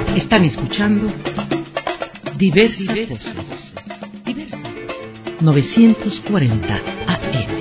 Están escuchando Diversas Voces. 940 AM.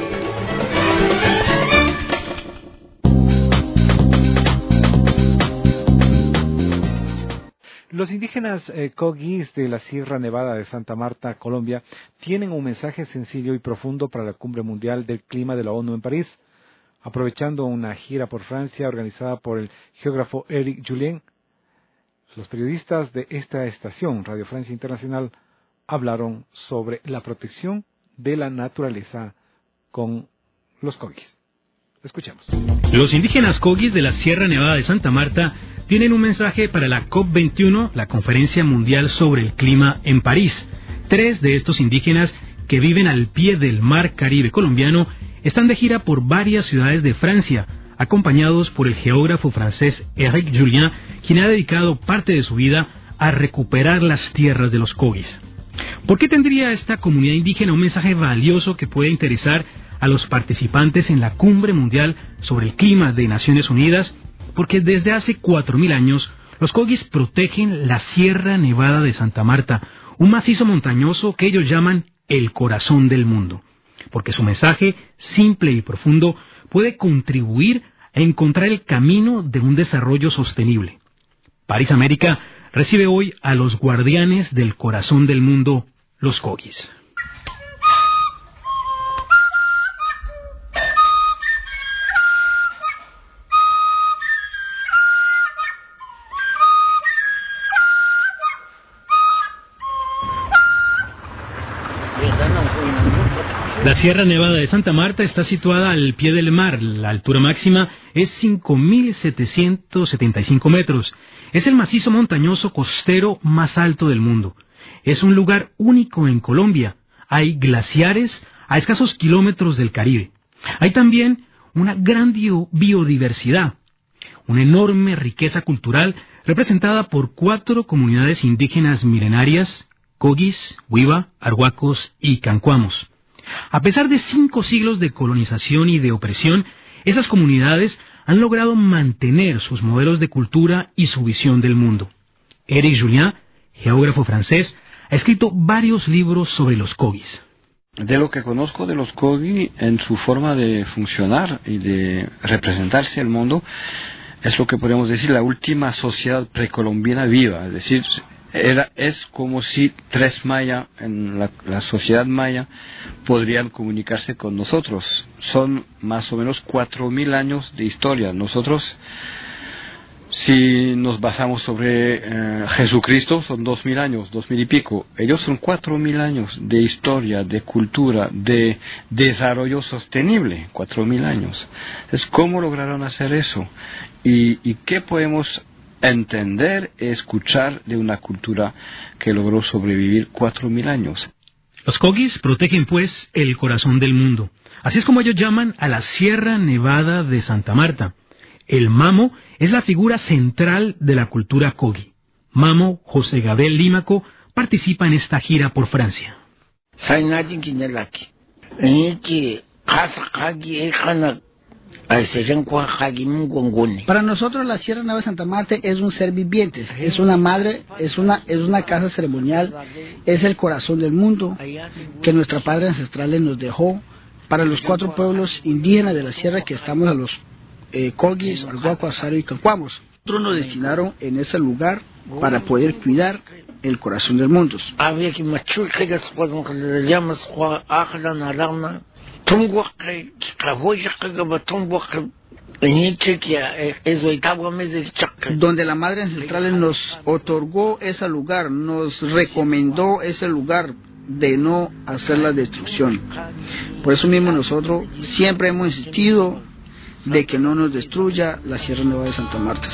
Los indígenas Cogis de la Sierra Nevada de Santa Marta, Colombia, tienen un mensaje sencillo y profundo para la Cumbre Mundial del Clima de la ONU en París. Aprovechando una gira por Francia organizada por el geógrafo Éric Julien, los periodistas de esta estación, Radio Francia Internacional, hablaron sobre la protección de la naturaleza con los Cogis. Escuchemos. Los indígenas Cogis de la Sierra Nevada de Santa Marta tienen un mensaje para la COP21, la Conferencia Mundial sobre el Clima en París. 3 de estos indígenas que viven al pie del mar Caribe colombiano están de gira por varias ciudades de Francia, acompañados por el geógrafo francés Éric Julien, quien ha dedicado parte de su vida a recuperar las tierras de los Cogis. ¿Por qué tendría esta comunidad indígena un mensaje valioso que puede interesar a los participantes en la Cumbre Mundial sobre el Clima de Naciones Unidas? Porque desde hace 4.000 años, los Cogis protegen la Sierra Nevada de Santa Marta, un macizo montañoso que ellos llaman el corazón del mundo. Porque su mensaje, simple y profundo, puede contribuir a encontrar el camino de un desarrollo sostenible. París América recibe hoy a los guardianes del corazón del mundo, los Cogis. La Sierra Nevada de Santa Marta está situada al pie del mar. La altura máxima es 5.775 metros. Es el macizo montañoso costero más alto del mundo. Es un lugar único en Colombia. Hay glaciares a escasos kilómetros del Caribe. Hay también una gran biodiversidad, una enorme riqueza cultural representada por 4 comunidades indígenas milenarias: Cogis, Huiva, Arhuacos y Cancuamos. A pesar de 5 siglos de colonización y de opresión, esas comunidades han logrado mantener sus modelos de cultura y su visión del mundo. Éric Julien, geógrafo francés, ha escrito varios libros sobre los Cogis. De lo que conozco de los Cogis en su forma de funcionar y de representarse el mundo, es lo que podemos decir la última sociedad precolombina viva, es decir, es como si 3 mayas en la sociedad maya podrían comunicarse con nosotros. Son más o menos 4.000 años de historia. Nosotros, si nos basamos sobre Jesucristo, son 2.000 años, 2.000 y pico. Ellos son 4.000 años de historia, de cultura, de desarrollo sostenible. 4.000 años. Entonces, ¿cómo lograron hacer eso? ¿Y qué podemos entender y escuchar de una cultura que logró sobrevivir 4.000 años? Los Cogis protegen, pues, el corazón del mundo. Así es como ellos llaman a la Sierra Nevada de Santa Marta. El Mamo es la figura central de la cultura Cogi. Mamo José Gabriel Límaco participa en esta gira por Francia. Para nosotros la Sierra Nevada de Santa Marta es un ser viviente, es una madre, es una casa ceremonial, es el corazón del mundo que nuestros padres ancestrales nos dejó para los 4 pueblos indígenas de la sierra que estamos a los Cogis, Arhuacos, Asario y Cancuamos. Nosotros nos destinaron en ese lugar para poder cuidar el corazón del mundo. Donde la madre ancestral nos otorgó ese lugar, nos recomendó ese lugar de no hacer la destrucción. Por eso mismo nosotros siempre hemos insistido de que no nos destruya la Sierra Nevada de Santa Marta.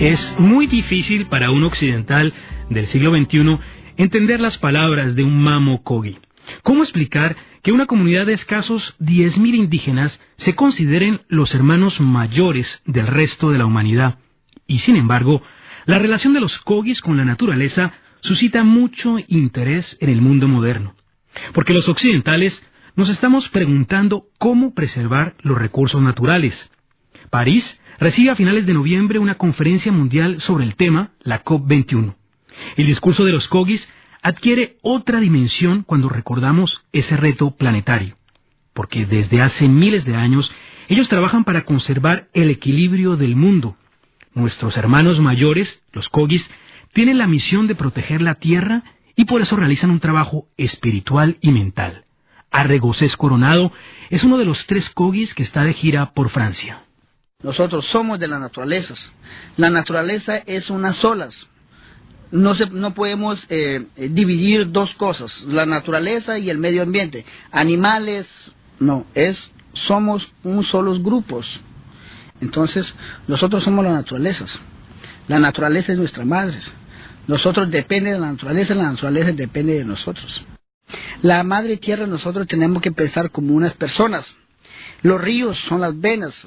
Es muy difícil para un occidental del siglo XXI entender las palabras de un Mamo Kogi. ¿Cómo explicar que una comunidad de escasos 10.000 indígenas se consideren los hermanos mayores del resto de la humanidad? Y sin embargo, la relación de los Kogis con la naturaleza suscita mucho interés en el mundo moderno. Porque los occidentales nos estamos preguntando cómo preservar los recursos naturales. París recibe a finales de noviembre una conferencia mundial sobre el tema, la COP21. El discurso de los Kogis adquiere otra dimensión cuando recordamos ese reto planetario, porque desde hace miles de años ellos trabajan para conservar el equilibrio del mundo. Nuestros hermanos mayores, los Kogis, tienen la misión de proteger la tierra y por eso realizan un trabajo espiritual y mental. Arregocés Coronado es uno de los 3 Kogis que está de gira por Francia. Nosotros somos de las naturalezas. La naturaleza es unas solas. No podemos dividir dos cosas, la naturaleza y el medio ambiente. Animales, no, somos un solos grupos. Entonces, nosotros somos las naturalezas. La naturaleza es nuestra madre. Nosotros dependemos de la naturaleza depende de nosotros. La madre tierra nosotros tenemos que pensar como unas personas. Los ríos son las venas,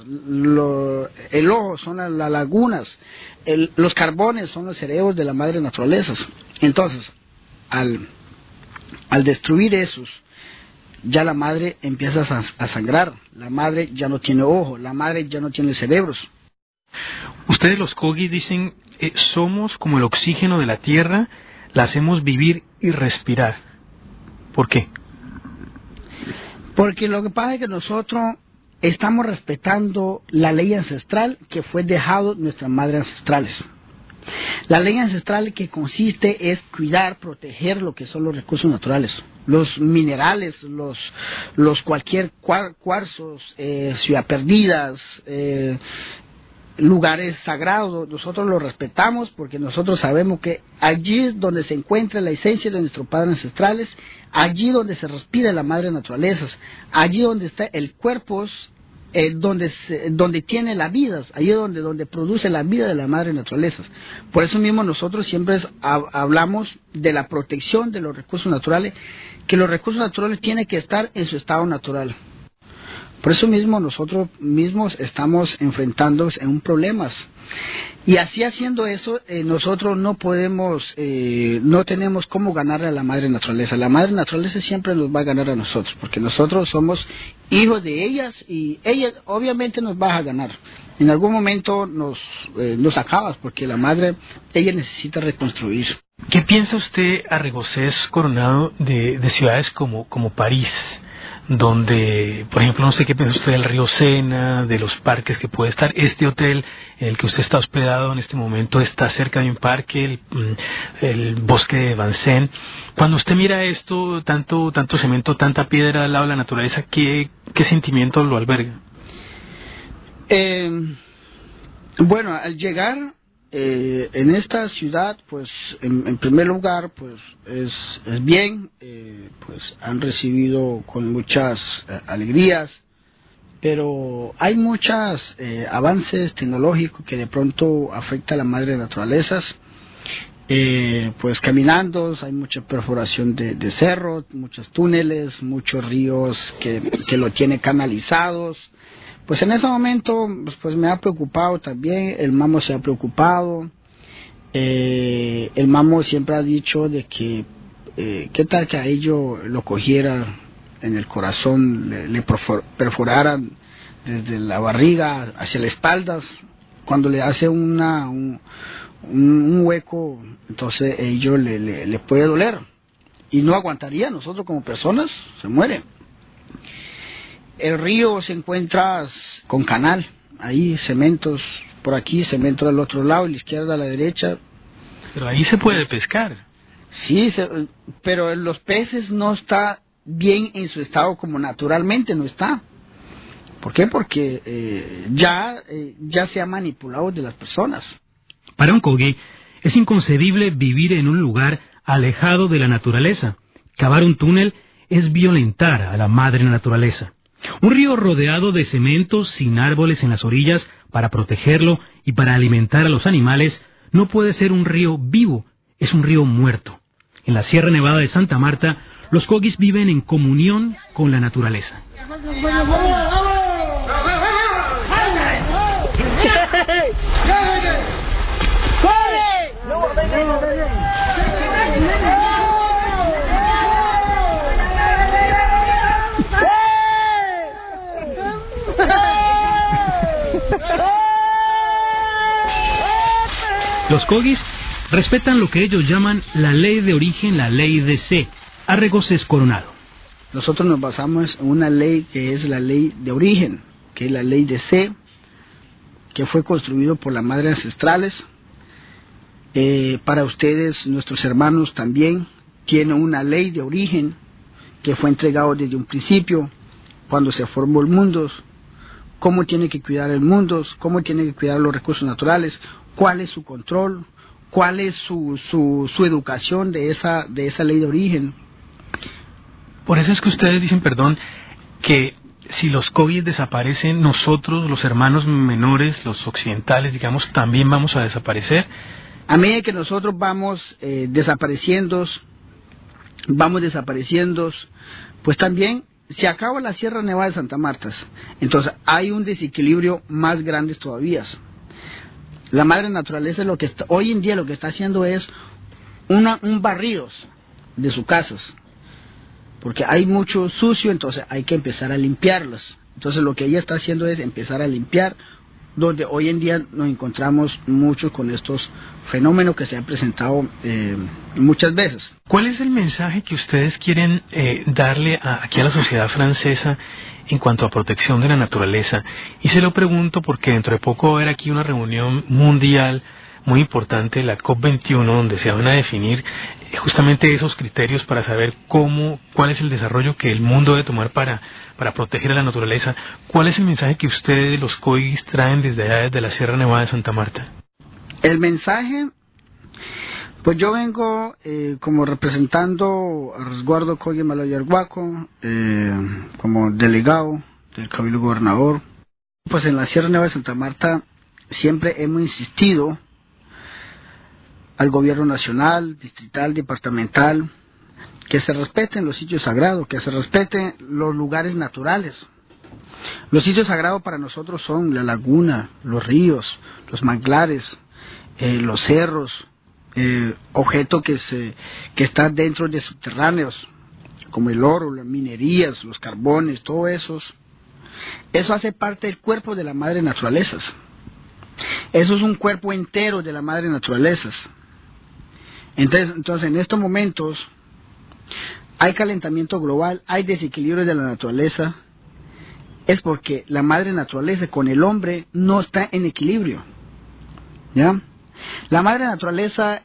el ojo son las lagunas, los carbones son los cerebros de la madre naturaleza. Entonces, al destruir esos, ya la madre empieza a sangrar, la madre ya no tiene ojo, la madre ya no tiene cerebros. Ustedes los Kogi dicen, somos como el oxígeno de la tierra, la hacemos vivir y respirar. ¿Por qué? Porque lo que pasa es que nosotros estamos respetando la ley ancestral que fue dejado nuestras madres ancestrales. La ley ancestral que consiste es cuidar, proteger lo que son los recursos naturales, los minerales, los cualquier cuarzos, ciudad perdidas, lugares sagrados. Nosotros los respetamos porque nosotros sabemos que allí donde se encuentra la esencia de nuestros padres ancestrales, allí donde se respira la madre naturaleza, allí donde está el cuerpo, donde tiene la vida, allí donde produce la vida de la madre naturaleza. Por eso mismo nosotros siempre hablamos de la protección de los recursos naturales, que los recursos naturales tienen que estar en su estado natural. Por eso mismo nosotros mismos estamos enfrentándonos en un problemas. Y así haciendo eso, nosotros no podemos, no tenemos cómo ganarle a la madre naturaleza. La madre naturaleza siempre nos va a ganar a nosotros, porque nosotros somos hijos de ellas y ellas obviamente nos va a ganar. En algún momento nos acabas, porque la madre, ella necesita reconstruir. ¿Qué piensa usted, Arregocés Coronado, de ciudades como París? Donde, por ejemplo, no sé qué piensa usted del río Sena, de los parques que puede estar. Este hotel en el que usted está hospedado en este momento está cerca de un parque, el bosque de Vincennes. Cuando usted mira esto, tanto cemento, tanta piedra al lado de la naturaleza, ¿qué sentimiento lo alberga? Bueno, al llegar en esta ciudad, pues en primer lugar, pues es bien, pues han recibido con muchas alegrías, pero hay muchos avances tecnológicos que de pronto afectan a la madre naturaleza. Pues caminando, hay mucha perforación de cerros, muchos túneles, muchos ríos que lo tienen canalizados. Pues en ese momento pues me ha preocupado también, el Mamo se ha preocupado, el Mamo siempre ha dicho de que qué tal que a ellos lo cogiera en el corazón, le perforaran desde la barriga hacia las espaldas, cuando le hace un hueco, entonces ellos le puede doler y no aguantaría, nosotros como personas se muere. El río se encuentra con canal, ahí cementos por aquí, cemento del otro lado, a la izquierda, a la derecha. Pero ahí se puede pescar. Sí, pero los peces no está bien en su estado como naturalmente no está. ¿Por qué? Porque ya se ha manipulado de las personas. Para un Kogi es inconcebible vivir en un lugar alejado de la naturaleza. Cavar un túnel es violentar a la madre naturaleza. Un río rodeado de cemento, sin árboles en las orillas para protegerlo y para alimentar a los animales, no puede ser un río vivo, es un río muerto. En la Sierra Nevada de Santa Marta, los Kogis viven en comunión con la naturaleza. Los Kogis respetan lo que ellos llaman la ley de origen, la ley de C. Arregoses Coronado. Nosotros nos basamos en una ley que es la ley de origen, que es la ley de C, que fue construido por las madres ancestrales. Para ustedes, nuestros hermanos también tienen una ley de origen que fue entregado desde un principio, cuando se formó el mundo, cómo tiene que cuidar el mundo, cómo tiene que cuidar los recursos naturales, cuál es su control, cuál es su educación de esa ley de origen. Por eso es que ustedes dicen, perdón, que si los Kogis desaparecen, nosotros, los hermanos menores, los occidentales, digamos, también vamos a desaparecer. A medida que nosotros vamos desapareciendo, pues también se acaba la Sierra Nevada de Santa Marta. Entonces hay un desequilibrio más grande todavía. La madre naturaleza hoy en día lo que está haciendo es un barrido de sus casas, porque hay mucho sucio, entonces hay que empezar a limpiarlas. Entonces lo que ella está haciendo es empezar a limpiar, donde hoy en día nos encontramos mucho con estos fenómenos que se han presentado muchas veces. ¿Cuál es el mensaje que ustedes quieren darle aquí a la sociedad francesa en cuanto a protección de la naturaleza? Y se lo pregunto porque dentro de poco va a haber aquí una reunión mundial muy importante, la COP21, donde se van a definir justamente esos criterios para saber cuál es el desarrollo que el mundo debe tomar para proteger a la naturaleza. ¿Cuál es el mensaje que ustedes, los Kogis, traen desde allá, desde la Sierra Nevada de Santa Marta? El mensaje, pues yo vengo como representando al resguardo Kogi Malayarhuaco, como delegado del Cabildo Gobernador. Pues en la Sierra Nevada de Santa Marta siempre hemos insistido al gobierno nacional, distrital, departamental, que se respeten los sitios sagrados, que se respeten los lugares naturales. Los sitios sagrados para nosotros son la laguna, los ríos, los manglares, los cerros, objetos que están dentro de subterráneos, como el oro, las minerías, los carbones, todo eso. Eso hace parte del cuerpo de la madre naturaleza. Eso es un cuerpo entero de la madre naturaleza. Entonces en estos momentos hay calentamiento global, hay desequilibrio de la naturaleza, es porque la madre naturaleza con el hombre no está en equilibrio, ¿ya? La madre naturaleza,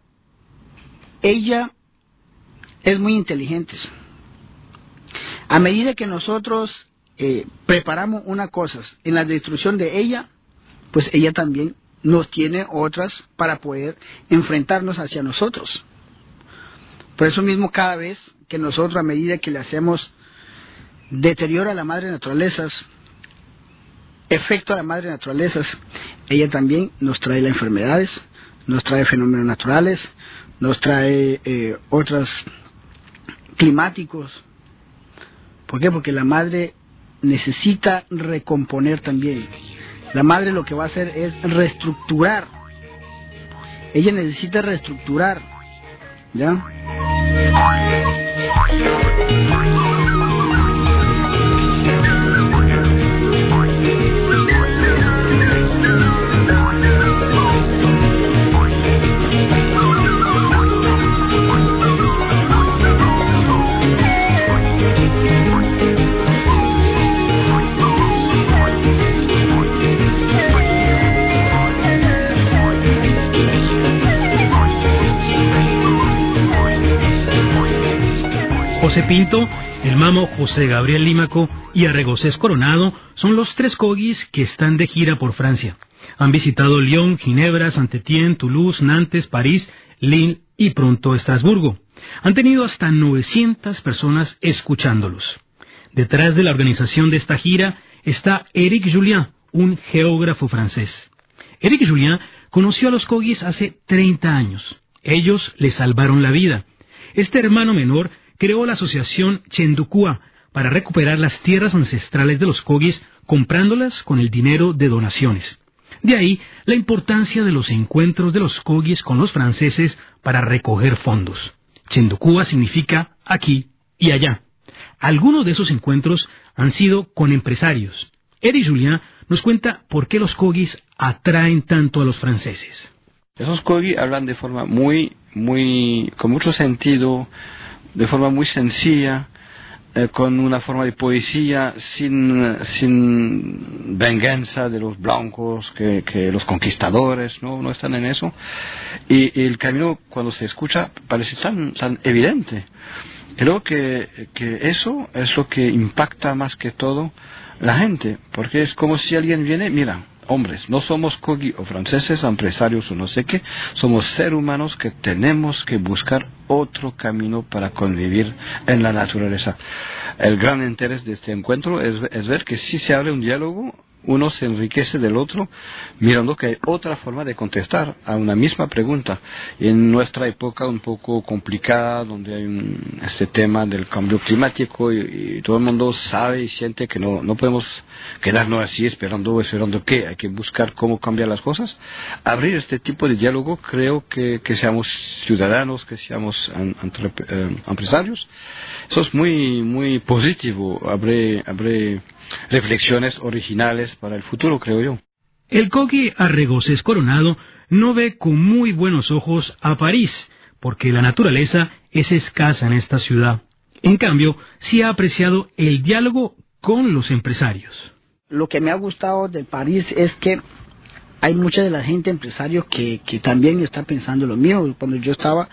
ella es muy inteligente. A medida que nosotros preparamos una cosa en la destrucción de ella, pues ella también nos tiene otras para poder enfrentarnos hacia nosotros. Por eso mismo, cada vez que nosotros, a medida que le hacemos deterioro a la madre naturaleza, efecto a la madre naturaleza, ella también nos trae las enfermedades, nos trae fenómenos naturales, nos trae otros climáticos. ¿Por qué? Porque la madre necesita recomponer también. La madre lo que va a hacer es reestructurar. Ella necesita reestructurar, ¿ya? José Pinto, el mamo José Gabriel Límaco y Arregoses Coronado son los 3 Kogis que están de gira por Francia. Han visitado Lyon, Ginebra, Saint-Étienne, Toulouse, Nantes, París, Lille y pronto Estrasburgo. Han tenido hasta 900 personas escuchándolos. Detrás de la organización de esta gira está Éric Julien, un geógrafo francés. Éric Julien conoció a los Kogis hace 30 años. Ellos le salvaron la vida. Este hermano menor creó la asociación Chendukua para recuperar las tierras ancestrales de los Kogis comprándolas con el dinero de donaciones. De ahí la importancia de los encuentros de los Kogis con los franceses para recoger fondos. Chendukua significa aquí y allá. Algunos de esos encuentros han sido con empresarios. Éric Julien nos cuenta por qué los Kogis atraen tanto a los franceses. Esos Kogis hablan de forma con mucho sentido, de forma muy sencilla, con una forma de poesía sin venganza de los blancos, que los conquistadores no están en eso. Y el camino, cuando se escucha, parece tan evidente. Creo que eso es lo que impacta más que todo la gente, porque es como si alguien viene, mira, hombres, no somos Kogi o franceses, empresarios o no sé qué, somos seres humanos que tenemos que buscar otro camino para convivir en la naturaleza. El gran interés de este encuentro es ver que si se abre un diálogo, uno se enriquece del otro, mirando que hay otra forma de contestar a una misma pregunta. Y en nuestra época un poco complicada, donde hay este tema del cambio climático y todo el mundo sabe y siente que no podemos quedarnos así esperando qué, hay que buscar cómo cambiar las cosas. Abrir este tipo de diálogo, creo que seamos ciudadanos, que seamos empresarios, eso es muy positivo, abre reflexiones originales para el futuro, creo yo. El Kogi Arregocés Coronado no ve con muy buenos ojos a París, porque la naturaleza es escasa en esta ciudad. En cambio, sí ha apreciado el diálogo con los empresarios. Lo que me ha gustado de París es que hay mucha de la gente empresario que también está pensando lo mismo. Cuando yo estaba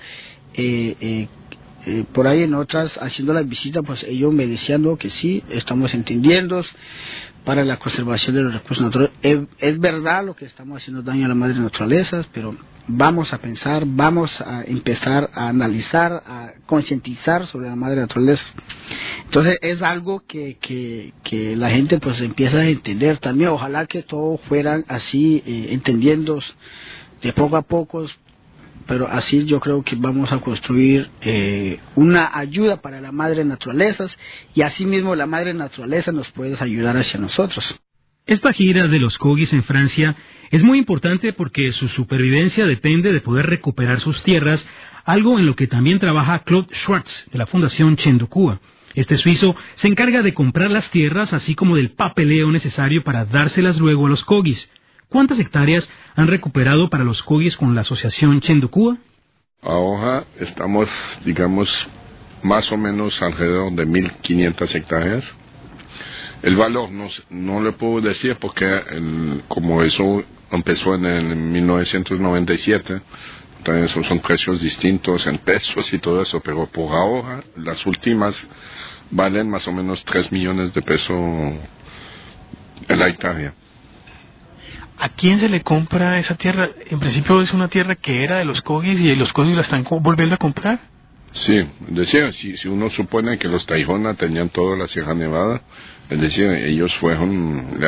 por ahí en otras haciendo las visitas, pues ellos me decían que sí, estamos entendiendo para la conservación de los recursos naturales. Es verdad lo que estamos haciendo daño a la madre naturaleza, pero vamos a pensar, vamos a empezar a analizar, a concientizar sobre la madre naturaleza. Entonces es algo que la gente pues empieza a entender también. Ojalá que todos fueran así, entendiendo de poco a poco. Pero así yo creo que vamos a construir una ayuda para la madre naturaleza, y así mismo la madre naturaleza nos puede ayudar hacia nosotros. Esta gira de los Kogis en Francia es muy importante porque su supervivencia depende de poder recuperar sus tierras, algo en lo que también trabaja Claude Schwartz de la Fundación Chendukua. Este suizo se encarga de comprar las tierras así como del papeleo necesario para dárselas luego a los Kogis. ¿Cuántas hectáreas han recuperado para los Kogis con la asociación Chendukua? Ahora estamos, digamos, más o menos alrededor de 1.500 hectáreas. El valor no le puedo decir porque como eso empezó en 1997, entonces son precios distintos en pesos y todo eso, pero por ahora las últimas valen más o menos 3 millones de pesos en la hectárea. ¿A quién se le compra esa tierra? En principio es una tierra que era de los Kogis y los Kogis la están volviendo a comprar. Sí, es decir, si uno supone que los Tairona tenían toda la Sierra Nevada, es decir, ellos fueron,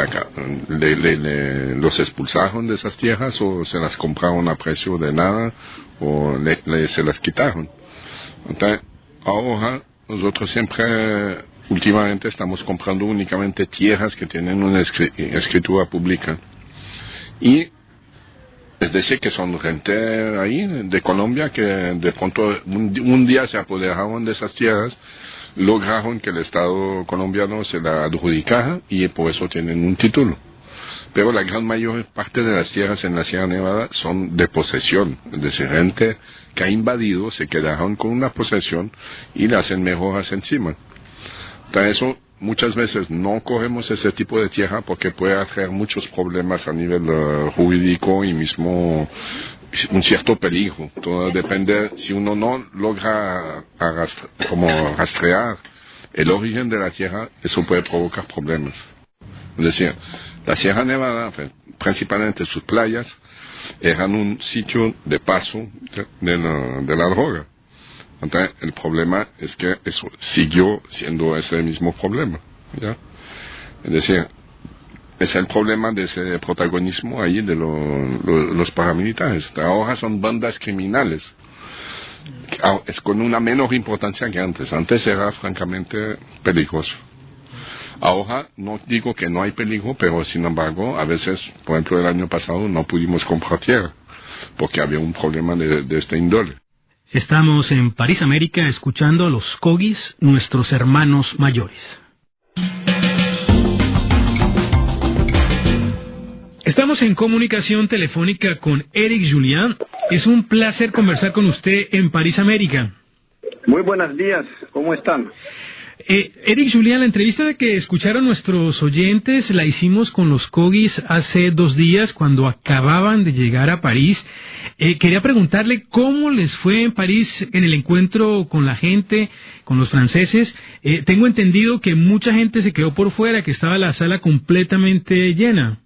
los expulsaron de esas tierras o se las compraron a precio de nada o se las quitaron. Entonces, ahora nosotros últimamente estamos comprando únicamente tierras que tienen una escritura pública. Y es decir, que son gente ahí de Colombia que de pronto un día se apoderaron de esas tierras, lograron que el Estado colombiano se la adjudicara y por eso tienen un título. Pero la gran mayor parte de las tierras en la Sierra Nevada son de posesión, es decir, gente que ha invadido, se quedaron con una posesión y le hacen mejoras encima. Entonces eso muchas veces no cogemos ese tipo de tierra porque puede traer muchos problemas a nivel jurídico y mismo un cierto peligro. Todo depende, si uno no logra rastrear el origen de la tierra, eso puede provocar problemas. Es decir, la Sierra Nevada, principalmente sus playas, eran un sitio de paso de la droga. Entonces, el problema es que eso siguió siendo ese mismo problema, ¿ya? Es decir, es el problema de ese protagonismo ahí de los paramilitares. Ahora son bandas criminales. Es con una menor importancia que antes. Antes era francamente peligroso. Ahora no digo que no hay peligro, pero sin embargo, a veces, por ejemplo, el año pasado no pudimos comprar tierra porque había un problema de esta índole. Estamos en París, América, escuchando a los Kogis, nuestros hermanos mayores. Estamos en comunicación telefónica con Eric Julien. Es un placer conversar con usted en París, América. Muy buenos días, ¿cómo están? Eric Julien, la entrevista que escucharon nuestros oyentes la hicimos con los Kogis hace 2 días cuando acababan de llegar a París. Quería preguntarle cómo les fue en París en el encuentro con la gente, con los franceses. Tengo entendido que mucha gente se quedó por fuera, que estaba la sala completamente llena.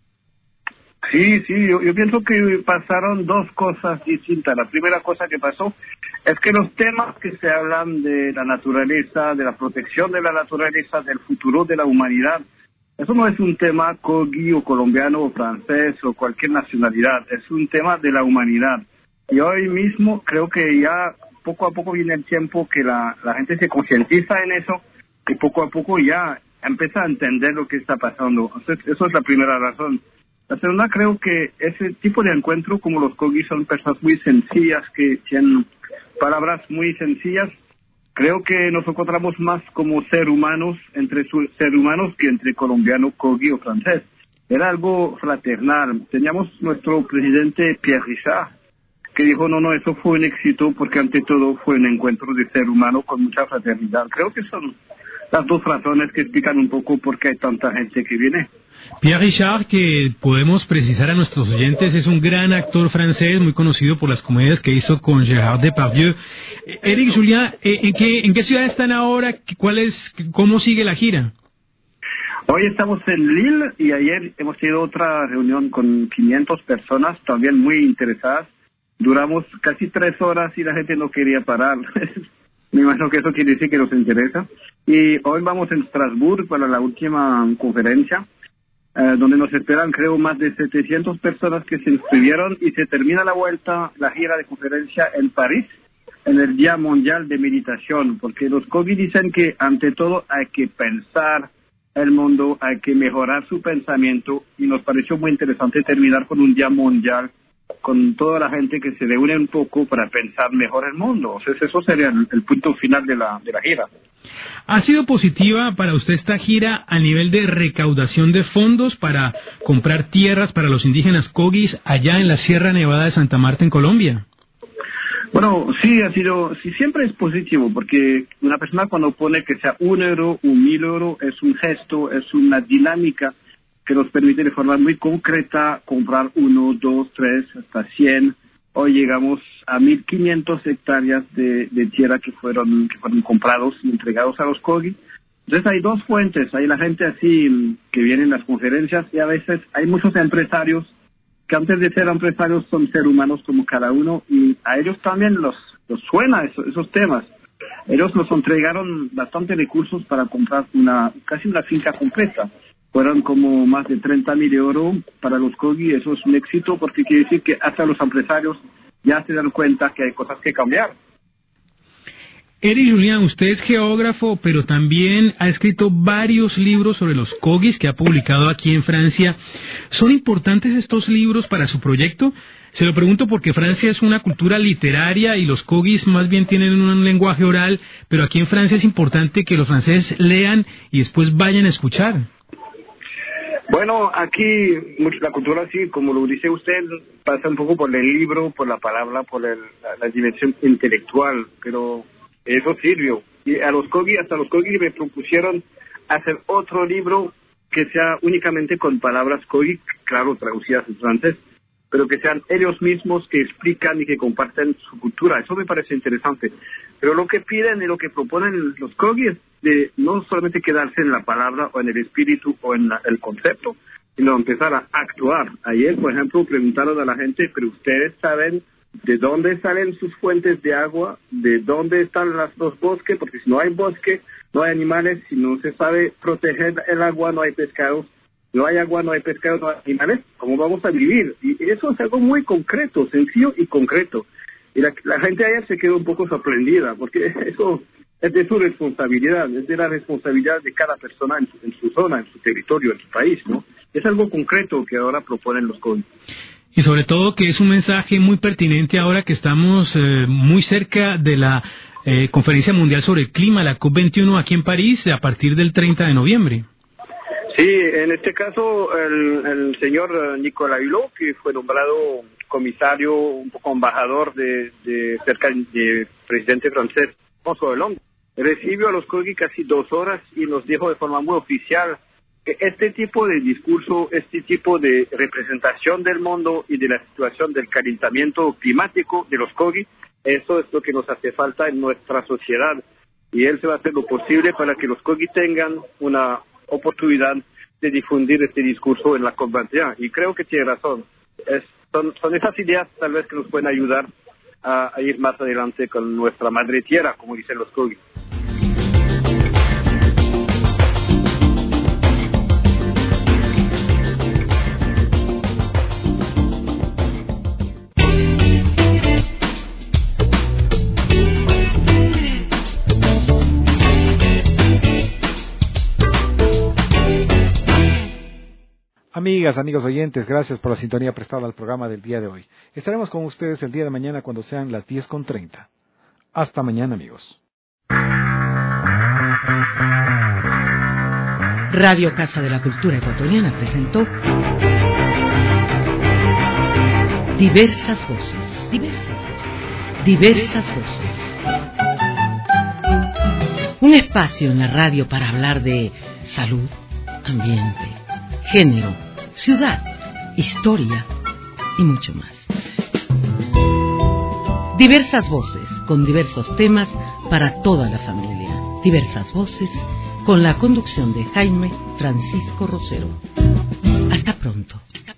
Sí, yo pienso que pasaron 2 cosas distintas. La primera cosa que pasó es que los temas que se hablan de la naturaleza, de la protección de la naturaleza, del futuro de la humanidad, eso no es un tema kogi o colombiano o francés o cualquier nacionalidad, es un tema de la humanidad. Y hoy mismo creo que ya poco a poco viene el tiempo que la gente se concientiza en eso y poco a poco ya empieza a entender lo que está pasando. Entonces, eso es la primera razón. La segunda, creo que ese tipo de encuentro, como los Kogis son personas muy sencillas, que tienen palabras muy sencillas, creo que nos encontramos más como ser humanos, entre ser humanos, que entre colombiano, Kogi o francés. Era algo fraternal. Teníamos nuestro presidente Pierre Richard, que dijo, no, eso fue un éxito, porque ante todo fue un encuentro de ser humano con mucha fraternidad. Creo que son las 2 razones que explican un poco por qué hay tanta gente que viene. Pierre Richard, que podemos precisar a nuestros oyentes, es un gran actor francés, muy conocido por las comedias que hizo con Gérard Depardieu. Eric Julien, ¿en qué ciudad están ahora? ¿Cómo sigue la gira? Hoy estamos en Lille y ayer hemos tenido otra reunión con 500 personas, también muy interesadas. Duramos casi 3 horas y la gente no quería parar. Me imagino que eso quiere decir que nos interesa. Y hoy vamos en Estrasburgo para la última conferencia, donde nos esperan, creo, más de 700 personas que se inscribieron, y se termina la gira de conferencia en París, en el Día Mundial de Meditación, porque los Kogi dicen que ante todo hay que pensar el mundo, hay que mejorar su pensamiento, y nos pareció muy interesante terminar con un Día Mundial con toda la gente que se reúne un poco para pensar mejor el mundo. Entonces eso sería el punto final de la gira. ¿Ha sido positiva para usted esta gira a nivel de recaudación de fondos para comprar tierras para los indígenas Kogis allá en la Sierra Nevada de Santa Marta, en Colombia? Bueno, sí, siempre es positivo, porque una persona cuando pone que sea 1 euro, 1.000 euros, es un gesto, es una dinámica que nos permite de forma muy concreta comprar 1, 2, 3, hasta 100. Hoy llegamos a 1.500 hectáreas de tierra que fueron comprados y entregados a los Kogi. Entonces hay 2 fuentes, hay la gente así que viene en las conferencias, y a veces hay muchos empresarios que antes de ser empresarios son seres humanos como cada uno, y a ellos también los suena esos temas. Ellos nos entregaron bastante recursos para comprar casi una finca completa. Fueron como más de 30.000 euros para los Kogi. Eso es un éxito, porque quiere decir que hasta los empresarios ya se dan cuenta que hay cosas que cambiar. Eric Julien, usted es geógrafo, pero también ha escrito varios libros sobre los Kogis que ha publicado aquí en Francia. ¿Son importantes estos libros para su proyecto? Se lo pregunto porque Francia es una cultura literaria y los Kogis más bien tienen un lenguaje oral, pero aquí en Francia es importante que los franceses lean y después vayan a escuchar. Bueno, aquí la cultura, sí, como lo dice usted, pasa un poco por el libro, por la palabra, por la dimensión intelectual, pero eso sirvió. Y hasta los Kogi me propusieron hacer otro libro que sea únicamente con palabras Kogi, claro, traducidas en francés, pero que sean ellos mismos que explican y que comparten su cultura. Eso me parece interesante. Pero lo que piden y lo que proponen los Kogi es de no solamente quedarse en la palabra o en el espíritu o en el concepto, sino empezar a actuar. Ayer, por ejemplo, preguntaron a la gente, pero ustedes saben de dónde salen sus fuentes de agua, de dónde están los bosques, porque si no hay bosque, no hay animales, si no se sabe proteger el agua, no hay pescados, no hay agua, no hay pescado, no hay animales, ¿cómo vamos a vivir? Y eso es algo muy concreto, sencillo y concreto. Y la gente ayer se quedó un poco sorprendida, porque eso es de su responsabilidad, es de la responsabilidad de cada persona en su zona, en su territorio, en su país, ¿no? Es algo concreto que ahora proponen los COGI. Y sobre todo que es un mensaje muy pertinente ahora que estamos muy cerca de la Conferencia Mundial sobre el Clima, la COP21 aquí en París, a partir del 30 de noviembre. Sí, en este caso el señor Nicolas Hulot, que fue nombrado comisario, un poco embajador de cerca del presidente francés François Hollande, recibió a los COGI casi 2 horas y nos dijo de forma muy oficial que este tipo de discurso, este tipo de representación del mundo y de la situación del calentamiento climático de los COGI, eso es lo que nos hace falta en nuestra sociedad. Y él se va a hacer lo posible para que los COGI tengan una oportunidad de difundir este discurso en la COP21. Y creo que tiene razón. Son esas ideas tal vez que nos pueden ayudar a ir más adelante con nuestra madre tierra, como dicen los COGI. Amigas, amigos oyentes, gracias por la sintonía prestada al programa del día de hoy. Estaremos con ustedes el día de mañana cuando sean las 10:30. Hasta mañana, amigos. Radio Casa de la Cultura Ecuatoriana presentó Diversas Voces. Diversas Voces. Un espacio en la radio para hablar de salud, ambiente, género, ciudad, historia y mucho más. Diversas voces con diversos temas para toda la familia. Diversas voces con la conducción de Jaime Francisco Rosero. Hasta pronto.